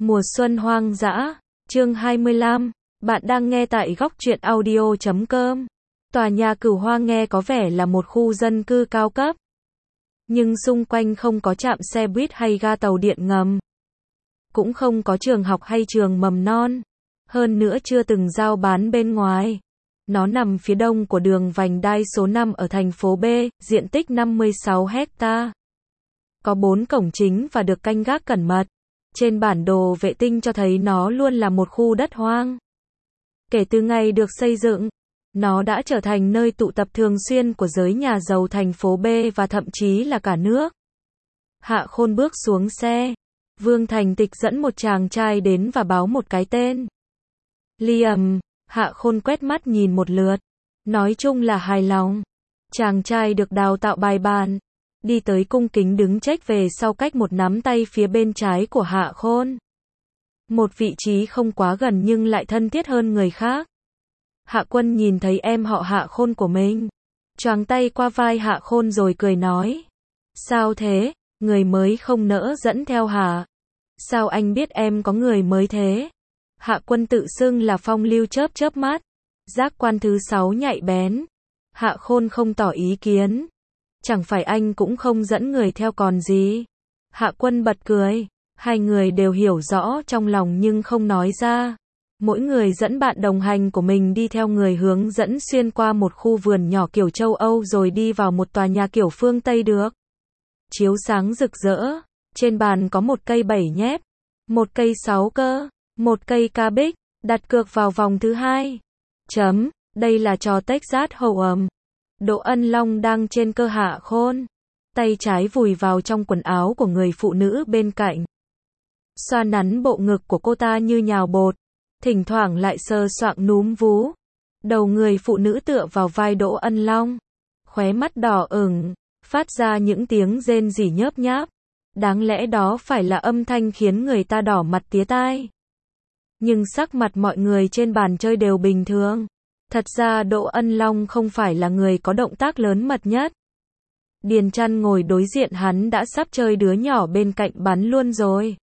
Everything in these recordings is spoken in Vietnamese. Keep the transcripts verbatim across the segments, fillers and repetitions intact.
Mùa xuân hoang dã, chương hai mươi lăm, bạn đang nghe tại góc truyện audio chấm com. Tòa nhà Cửu Hoa nghe có vẻ là một khu dân cư cao cấp, nhưng xung quanh không có trạm xe buýt hay ga tàu điện ngầm, cũng không có trường học hay trường mầm non, hơn nữa chưa từng giao bán bên ngoài. Nó nằm phía đông của đường vành đai số năm ở thành phố B, diện tích năm mươi sáu héc ta. Có bốn cổng chính và được canh gác cẩn mật. Trên bản đồ vệ tinh cho thấy nó luôn là một khu đất hoang. Kể từ ngày được xây dựng, nó đã trở thành nơi tụ tập thường xuyên của giới nhà giàu thành phố B và thậm chí là cả nước. Hạ Khôn bước xuống xe. Vương Thành Tịch dẫn một chàng trai đến và báo một cái tên. Liam. Hạ Khôn quét mắt nhìn một lượt. Nói chung là hài lòng. Chàng trai được đào tạo bài bản. Đi tới cung kính đứng chếch về sau cách một nắm tay phía bên trái của Hạ Khôn. Một vị trí không quá gần nhưng lại thân thiết hơn người khác. Hạ Quân nhìn thấy em họ Hạ Khôn của mình, choàng tay qua vai Hạ Khôn rồi cười nói. Sao thế, người mới không nỡ dẫn theo hả? Sao anh biết em có người mới thế? Hạ Quân tự xưng là phong lưu chớp chớp mắt. Giác quan thứ sáu nhạy bén. Hạ Khôn không tỏ ý kiến. Chẳng phải anh cũng không dẫn người theo còn gì. Hạ Quân bật cười. Hai người đều hiểu rõ trong lòng nhưng không nói ra. Mỗi người dẫn bạn đồng hành của mình đi theo người hướng dẫn xuyên qua một khu vườn nhỏ kiểu châu Âu rồi đi vào một tòa nhà kiểu phương Tây được. Chiếu sáng rực rỡ. Trên bàn có một cây bảy nhép. Một cây sáu cơ. Một cây ca bích. Đặt cược vào vòng thứ hai. Chấm. Đây là trò Texas Hold'em. Đỗ Ân Long đang trên cơ Hạ Khôn. Tay trái vùi vào trong quần áo của người phụ nữ bên cạnh. Xoa nắn bộ ngực của cô ta như nhào bột. Thỉnh thoảng lại sờ soạng núm vú. Đầu người phụ nữ tựa vào vai Đỗ Ân Long. Khóe mắt đỏ ửng. Phát ra những tiếng rên rỉ nhớp nháp. Đáng lẽ đó phải là âm thanh khiến người ta đỏ mặt tía tai. Nhưng sắc mặt mọi người trên bàn chơi đều bình thường. Thật ra Đỗ Ân Long không phải là người có động tác lớn mật nhất. Điền Trăn ngồi đối diện hắn đã sắp chơi đứa nhỏ bên cạnh bắn luôn rồi.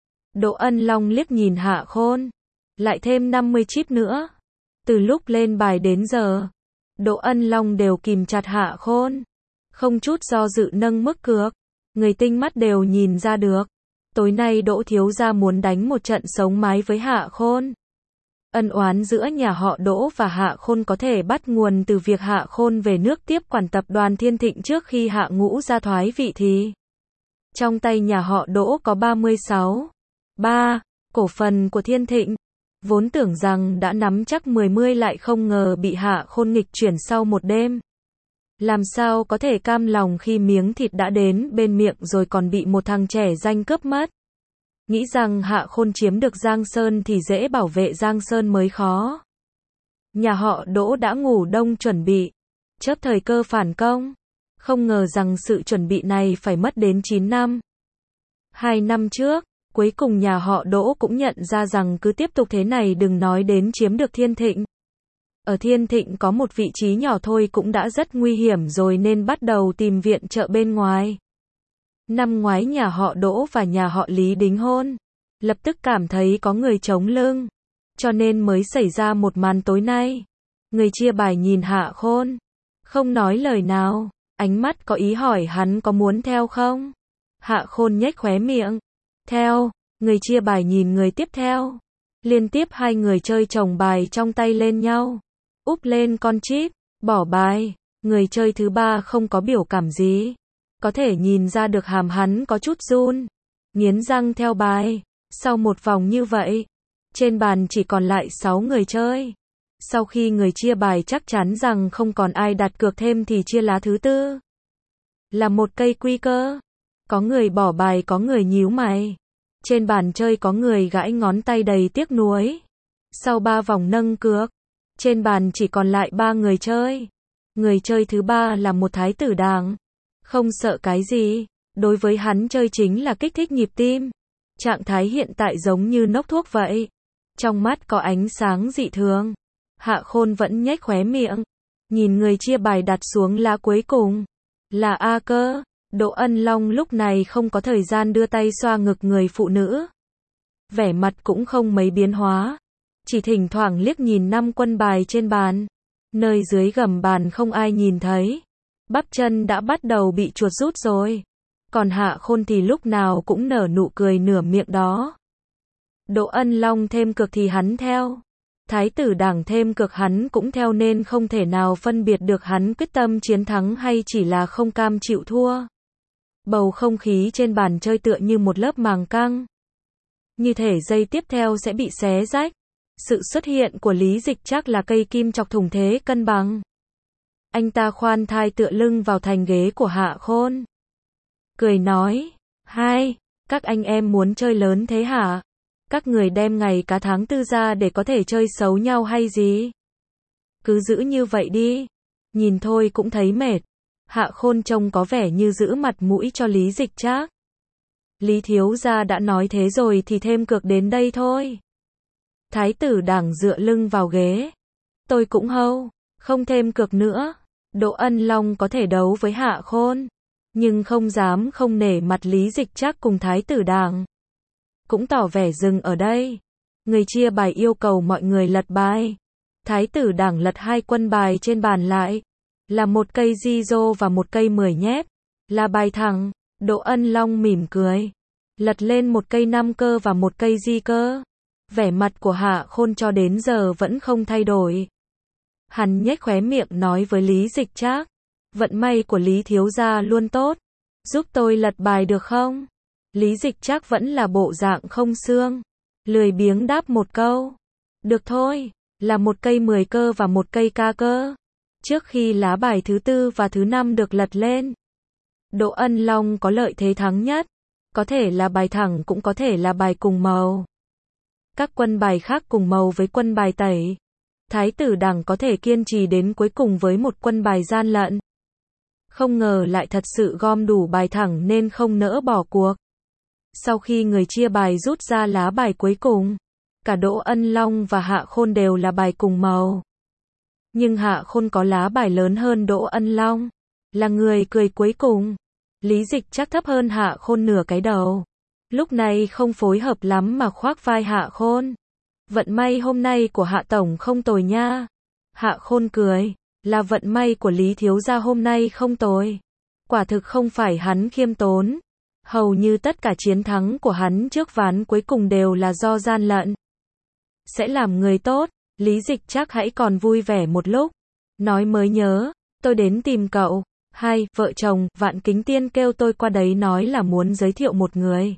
Đỗ Ân Long liếc nhìn Hạ Khôn. Lại thêm năm mươi chip nữa. Từ lúc lên bài đến giờ, Đỗ Ân Long đều kìm chặt Hạ Khôn. Không chút do dự nâng mức cược. Người tinh mắt đều nhìn ra được. Tối nay Đỗ thiếu gia muốn đánh một trận sống mái với Hạ Khôn. Ân oán giữa nhà họ Đỗ và Hạ Khôn có thể bắt nguồn từ việc Hạ Khôn về nước tiếp quản tập đoàn Thiên Thịnh trước khi Hạ Ngũ ra thoái vị thì. Trong tay nhà họ Đỗ có ba mươi sáu phẩy ba cổ phần của Thiên Thịnh. Vốn tưởng rằng đã nắm chắc mười mươi lại không ngờ bị Hạ Khôn nghịch chuyển sau một đêm. Làm sao có thể cam lòng khi miếng thịt đã đến bên miệng rồi còn bị một thằng trẻ danh cướp mất. Nghĩ rằng Hạ Khôn chiếm được Giang Sơn thì dễ bảo vệ Giang Sơn mới khó. Nhà họ Đỗ đã ngủ đông chuẩn bị, chớp thời cơ phản công. Không ngờ rằng sự chuẩn bị này phải mất đến chín năm. Hai năm trước, cuối cùng nhà họ Đỗ cũng nhận ra rằng cứ tiếp tục thế này đừng nói đến chiếm được Thiên Thịnh. Ở Thiên Thịnh có một vị trí nhỏ thôi cũng đã rất nguy hiểm rồi nên bắt đầu tìm viện trợ bên ngoài. Năm ngoái nhà họ Đỗ và nhà họ Lý đính hôn. Lập tức cảm thấy có người chống lưng. Cho nên mới xảy ra một màn tối nay. Người chia bài nhìn Hạ Khôn. Không nói lời nào. Ánh mắt có ý hỏi hắn có muốn theo không? Hạ Khôn nhếch khóe miệng. Theo. Người chia bài nhìn người tiếp theo. Liên tiếp hai người chơi chồng bài trong tay lên nhau. Úp lên con chip. Bỏ bài. Người chơi thứ ba không có biểu cảm gì. Có thể nhìn ra được hàm hắn có chút run. Nghiến răng theo bài. Sau một vòng như vậy, trên bàn chỉ còn lại sáu người chơi. Sau khi người chia bài chắc chắn rằng không còn ai đặt cược thêm thì chia lá thứ tư. Là một cây quy cơ. Có người bỏ bài có người nhíu mày. Trên bàn chơi có người gãi ngón tay đầy tiếc nuối. Sau ba vòng nâng cược, trên bàn chỉ còn lại ba người chơi. Người chơi thứ ba là một thái tử đàng. Không sợ cái gì, đối với hắn chơi chính là kích thích nhịp tim. Trạng thái hiện tại giống như nốc thuốc vậy. Trong mắt có ánh sáng dị thường. Hạ Khôn vẫn nhếch khóe miệng. Nhìn người chia bài đặt xuống lá cuối cùng. Là A cơ. Đỗ Ân Long lúc này không có thời gian đưa tay xoa ngực người phụ nữ. vẻ mặt cũng không mấy biến hóa. Chỉ thỉnh thoảng liếc nhìn năm quân bài trên bàn. Nơi dưới gầm bàn không ai nhìn thấy. Bắp chân đã bắt đầu bị chuột rút rồi. Còn Hạ Khôn thì lúc nào cũng nở nụ cười nửa miệng đó. Đỗ Ân Long thêm cược thì hắn theo. Thái tử Đảng thêm cược hắn cũng theo nên không thể nào phân biệt được hắn quyết tâm chiến thắng hay chỉ là không cam chịu thua. Bầu không khí trên bàn chơi tựa như một lớp màng căng. Như thể giây tiếp theo sẽ bị xé rách. Sự xuất hiện của Lý Dịch Trác là cây kim chọc thủng thế cân bằng. Anh ta khoan thai tựa lưng vào thành ghế của Hạ Khôn. Cười nói, hai, các anh em muốn chơi lớn thế hả? Các người đem ngày cả tháng tư ra để có thể chơi xấu nhau hay gì? Cứ giữ như vậy đi. Nhìn thôi cũng thấy mệt. Hạ Khôn trông có vẻ như giữ mặt mũi cho Lý Dịch Trác. Lý thiếu gia đã nói thế rồi thì thêm cược đến đây thôi. Thái tử Đảng dựa lưng vào ghế. Tôi cũng hâu, không thêm cược nữa. Đỗ Ân Long có thể đấu với Hạ Khôn, nhưng không dám không nể mặt Lý Dịch Trác cùng Thái tử Đảng. Cũng tỏ vẻ dừng ở đây. Người chia bài yêu cầu mọi người lật bài. Thái tử Đảng lật hai quân bài trên bàn lại. Là một cây di rô và một cây mười nhép. Là bài thẳng. Đỗ Ân Long mỉm cười. Lật lên một cây năm cơ và một cây di cơ. Vẻ mặt của Hạ Khôn cho đến giờ vẫn không thay đổi. Hắn nhếch khóe miệng nói với Lý Dịch Trác. Vận may của Lý thiếu gia luôn tốt. Giúp tôi lật bài được không? Lý Dịch Trác vẫn là bộ dạng không xương. Lười biếng đáp một câu. Được thôi, là một cây mười cơ và một cây ca cơ. Trước khi lá bài thứ tư và thứ năm được lật lên, Đỗ Ân Long có lợi thế thắng nhất. Có thể là bài thẳng cũng có thể là bài cùng màu. Các quân bài khác cùng màu với quân bài tẩy. Thái tử Đảng có thể kiên trì đến cuối cùng với một quân bài gian lận. Không ngờ lại thật sự gom đủ bài thẳng nên không nỡ bỏ cuộc. Sau khi người chia bài rút ra lá bài cuối cùng, cả Đỗ Ân Long và Hạ Khôn đều là bài cùng màu. Nhưng Hạ Khôn có lá bài lớn hơn Đỗ Ân Long, là người cười cuối cùng. Lý Dịch Trác thấp hơn Hạ Khôn nửa cái đầu. Lúc này không phối hợp lắm mà khoác vai Hạ Khôn. Vận may hôm nay của Hạ Tổng không tồi nha. Hạ Khôn cười, là vận may của Lý thiếu gia hôm nay không tồi. Quả thực không phải hắn khiêm tốn. Hầu như tất cả chiến thắng của hắn trước ván cuối cùng đều là do gian lận. Sẽ làm người tốt. Lý Dịch Trác hãy còn vui vẻ một lúc. Nói mới nhớ, tôi đến tìm cậu. Hai, vợ chồng, Vạn Kính Tiên kêu tôi qua đấy nói là muốn giới thiệu một người.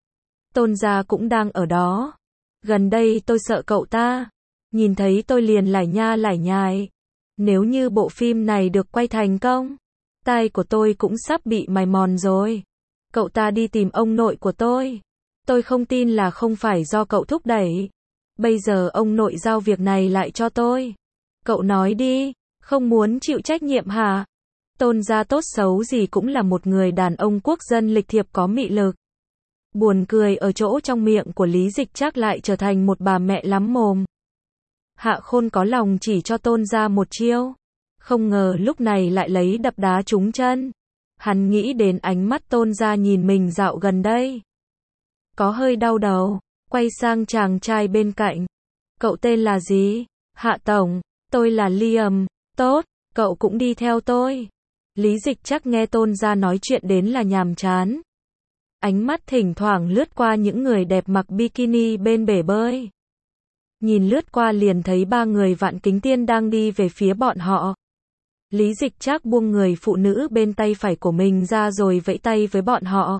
Tôn gia cũng đang ở đó. Gần đây tôi sợ cậu ta. Nhìn thấy tôi liền lải nha lải nhải. Nếu như bộ phim này được quay thành công, tai của tôi cũng sắp bị mài mòn rồi. Cậu ta đi tìm ông nội của tôi. Tôi không tin là không phải do cậu thúc đẩy. Bây giờ ông nội giao việc này lại cho tôi. Cậu nói đi, không muốn chịu trách nhiệm hả? Tôn gia tốt xấu gì cũng là một người đàn ông quốc dân lịch thiệp có mị lực. Buồn cười ở chỗ trong miệng của Lý Dịch Trác lại trở thành một bà mẹ lắm mồm. Hạ Khôn có lòng chỉ cho Tôn gia một chiêu. Không ngờ lúc này lại lấy đập đá trúng chân. Hắn nghĩ đến ánh mắt Tôn gia nhìn mình dạo gần đây. Có hơi đau đầu, quay sang chàng trai bên cạnh. Cậu tên là gì? Hạ Tổng, tôi là Liam. Tốt, cậu cũng đi theo tôi. Lý Dịch Trác nghe Tôn gia nói chuyện đến là nhàm chán. Ánh mắt thỉnh thoảng lướt qua những người đẹp mặc bikini bên bể bơi. Nhìn lướt qua liền thấy ba người Vạn Kính Tiên đang đi về phía bọn họ. Lý Dịch Trác buông người phụ nữ bên tay phải của mình ra rồi vẫy tay với bọn họ.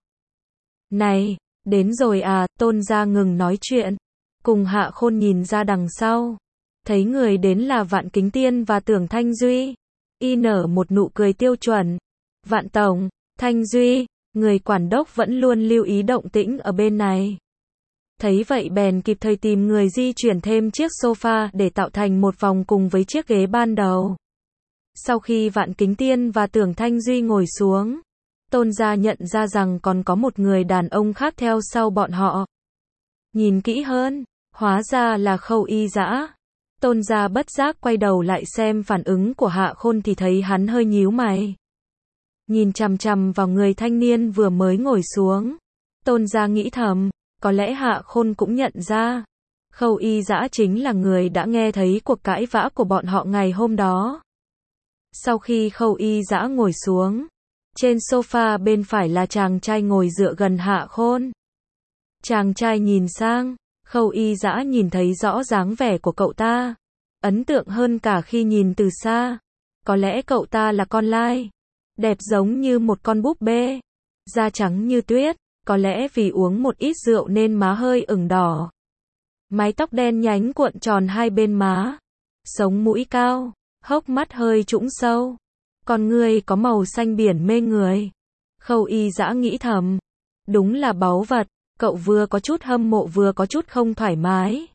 Này, đến rồi à, Tôn gia ngừng nói chuyện. Cùng Hạ Khôn nhìn ra đằng sau. Thấy người đến là Vạn Kính Tiên và Tưởng Thanh Duy. Y nở một nụ cười tiêu chuẩn. Vạn Tổng, Thanh Duy, người quản đốc vẫn luôn lưu ý động tĩnh ở bên này. Thấy vậy bèn kịp thời tìm người di chuyển thêm chiếc sofa để tạo thành một vòng cùng với chiếc ghế ban đầu. Sau khi Vạn Kính Tiên và Tưởng Thanh Duy ngồi xuống, Tôn gia nhận ra rằng còn có một người đàn ông khác theo sau bọn họ. Nhìn kỹ hơn, hóa ra là Khâu Y Dã. Tôn gia bất giác quay đầu lại xem phản ứng của Hạ Khôn thì thấy hắn hơi nhíu mày. Nhìn chằm chằm vào người thanh niên vừa mới ngồi xuống. Tôn gia nghĩ thầm, có lẽ Hạ Khôn cũng nhận ra. Khâu Y Dã chính là người đã nghe thấy cuộc cãi vã của bọn họ ngày hôm đó. Sau khi Khâu Y Dã ngồi xuống, trên sofa bên phải là chàng trai ngồi dựa gần Hạ Khôn. Chàng trai nhìn sang, Khâu Y Dã nhìn thấy rõ dáng vẻ của cậu ta. Ấn tượng hơn cả khi nhìn từ xa. Có lẽ cậu ta là con lai. Đẹp giống như một con búp bê. Da trắng như tuyết. Có lẽ vì uống một ít rượu nên má hơi ửng đỏ. Mái tóc đen nhánh cuộn tròn hai bên má. Sống mũi cao. Hốc mắt hơi trũng sâu. Con người có màu xanh biển mê người. Khâu Y Dã nghĩ thầm. Đúng là báu vật. Cậu vừa có chút hâm mộ vừa có chút không thoải mái.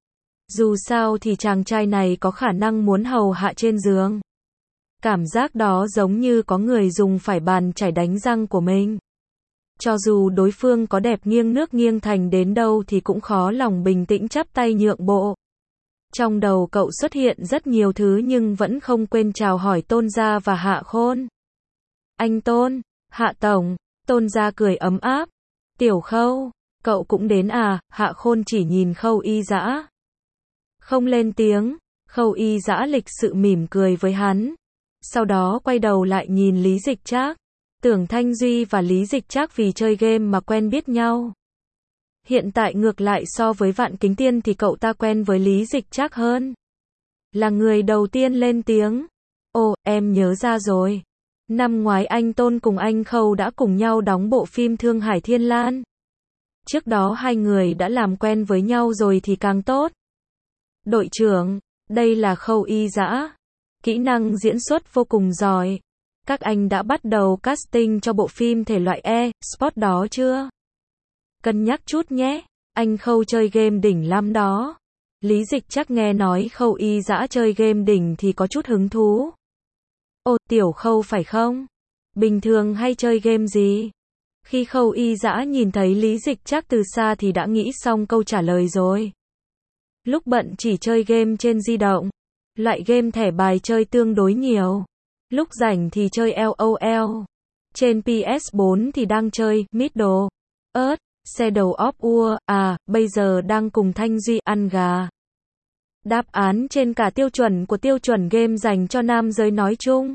Dù sao thì chàng trai này có khả năng muốn hầu hạ trên giường. Cảm giác đó giống như có người dùng phải bàn chải đánh răng của mình. Cho dù đối phương có đẹp nghiêng nước nghiêng thành đến đâu thì cũng khó lòng bình tĩnh chắp tay nhượng bộ. Trong đầu cậu xuất hiện rất nhiều thứ nhưng vẫn không quên chào hỏi Tôn Gia và Hạ Khôn. Anh Tôn, Hạ Tổng, Tôn Gia cười ấm áp. Tiểu Khâu, cậu cũng đến à? Hạ Khôn chỉ nhìn Khâu Y Dã. Không lên tiếng, Khâu Y Dã lịch sự mỉm cười với hắn. Sau đó quay đầu lại nhìn Lý Dịch Trác. Tưởng Thanh Duy và Lý Dịch Trác vì chơi game mà quen biết nhau. Hiện tại ngược lại so với Vạn Kính Tiên thì cậu ta quen với Lý Dịch Trác hơn. Là người đầu tiên lên tiếng. Ồ, em nhớ ra rồi. Năm ngoái anh Tôn cùng anh Khâu đã cùng nhau đóng bộ phim Thương Hải Thiên Lan. Trước đó hai người đã làm quen với nhau rồi thì càng tốt. Đội trưởng, đây là Khâu Y Dã. Kỹ năng diễn xuất vô cùng giỏi. Các anh đã bắt đầu casting cho bộ phim thể loại e-sport đó chưa? Cân nhắc chút nhé, anh Khâu chơi game đỉnh lắm đó. Lý Dịch Trác nghe nói Khâu Y Dã chơi game đỉnh thì có chút hứng thú. Ồ, Tiểu Khâu phải không? Bình thường hay chơi game gì? Khi Khâu Y Dã nhìn thấy Lý Dịch Trác từ xa thì đã nghĩ xong câu trả lời rồi. Lúc bận chỉ chơi game trên di động. Loại game thẻ bài chơi tương đối nhiều. Lúc rảnh thì chơi LOL. Trên P S bốn thì đang chơi Middle Earth, Shadow of War. À, bây giờ đang cùng Thanh Duy ăn gà. Đáp án trên cả tiêu chuẩn của tiêu chuẩn game dành cho nam giới nói chung.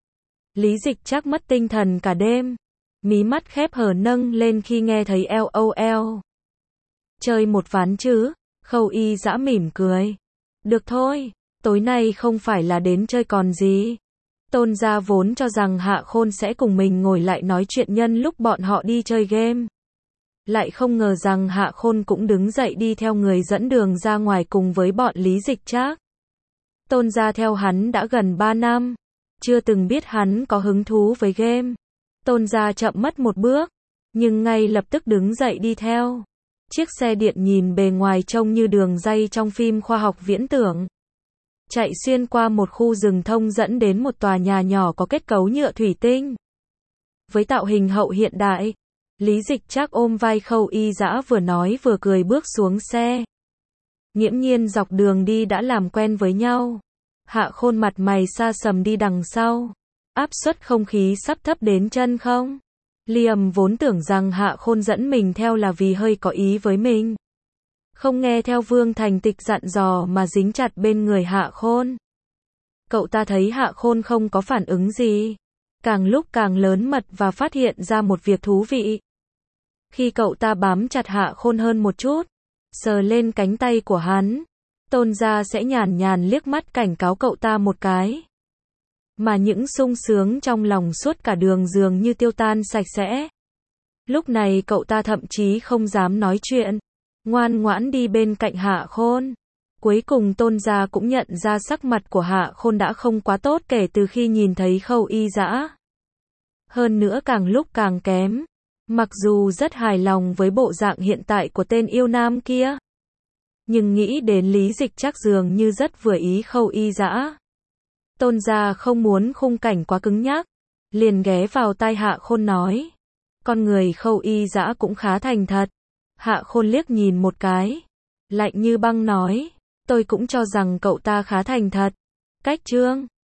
Lý Dịch Trác mất tinh thần cả đêm. Mí mắt khép hờ nâng lên khi nghe thấy LOL. Chơi một ván chứ? Khâu Y Dã mỉm cười. Được thôi, tối nay không phải là đến chơi còn gì. Tôn Gia vốn cho rằng Hạ Khôn sẽ cùng mình ngồi lại nói chuyện nhân lúc bọn họ đi chơi game. Lại không ngờ rằng Hạ Khôn cũng đứng dậy đi theo người dẫn đường ra ngoài cùng với bọn Lý Dịch Trác. Tôn Gia theo hắn đã gần ba năm. Chưa từng biết hắn có hứng thú với game. Tôn Gia chậm mất một bước. Nhưng ngay lập tức đứng dậy đi theo. Chiếc xe điện nhìn bề ngoài trông như đường ray trong phim khoa học viễn tưởng. Chạy xuyên qua một khu rừng thông dẫn đến một tòa nhà nhỏ có kết cấu nhựa thủy tinh. Với tạo hình hậu hiện đại, Lý Dịch Trác ôm vai Khâu Y Dã vừa nói vừa cười bước xuống xe. Nghiễm nhiên dọc đường đi đã làm quen với nhau. Hạ Khôn mặt mày xa sầm đi đằng sau. Áp suất không khí sắp thấp đến chân không? Liam vốn tưởng rằng Hạ Khôn dẫn mình theo là vì hơi có ý với mình. Không nghe theo Vương Thành Tịch dặn dò mà dính chặt bên người Hạ Khôn. Cậu ta thấy Hạ Khôn không có phản ứng gì. Càng lúc càng lớn mật và phát hiện ra một việc thú vị. Khi cậu ta bám chặt Hạ Khôn hơn một chút, sờ lên cánh tay của hắn, Tôn Gia sẽ nhàn nhàn liếc mắt cảnh cáo cậu ta một cái. Mà những sung sướng trong lòng suốt cả đường dường như tiêu tan sạch sẽ. Lúc này cậu ta thậm chí không dám nói chuyện. Ngoan ngoãn đi bên cạnh Hạ Khôn. Cuối cùng Tôn Gia cũng nhận ra sắc mặt của Hạ Khôn đã không quá tốt kể từ khi nhìn thấy Khâu Y Dã. Hơn nữa càng lúc càng kém. Mặc dù rất hài lòng với bộ dạng hiện tại của tên yêu nam kia. Nhưng nghĩ đến Lý Dịch Trác dường như rất vừa ý Khâu Y Dã. Tôn Gia không muốn khung cảnh quá cứng nhắc. Liền ghé vào tai Hạ Khôn nói. Con người Khâu Y Dã cũng khá thành thật. Hạ Khôn liếc nhìn một cái. Lạnh như băng nói. Tôi cũng cho rằng cậu ta khá thành thật. Cách trương.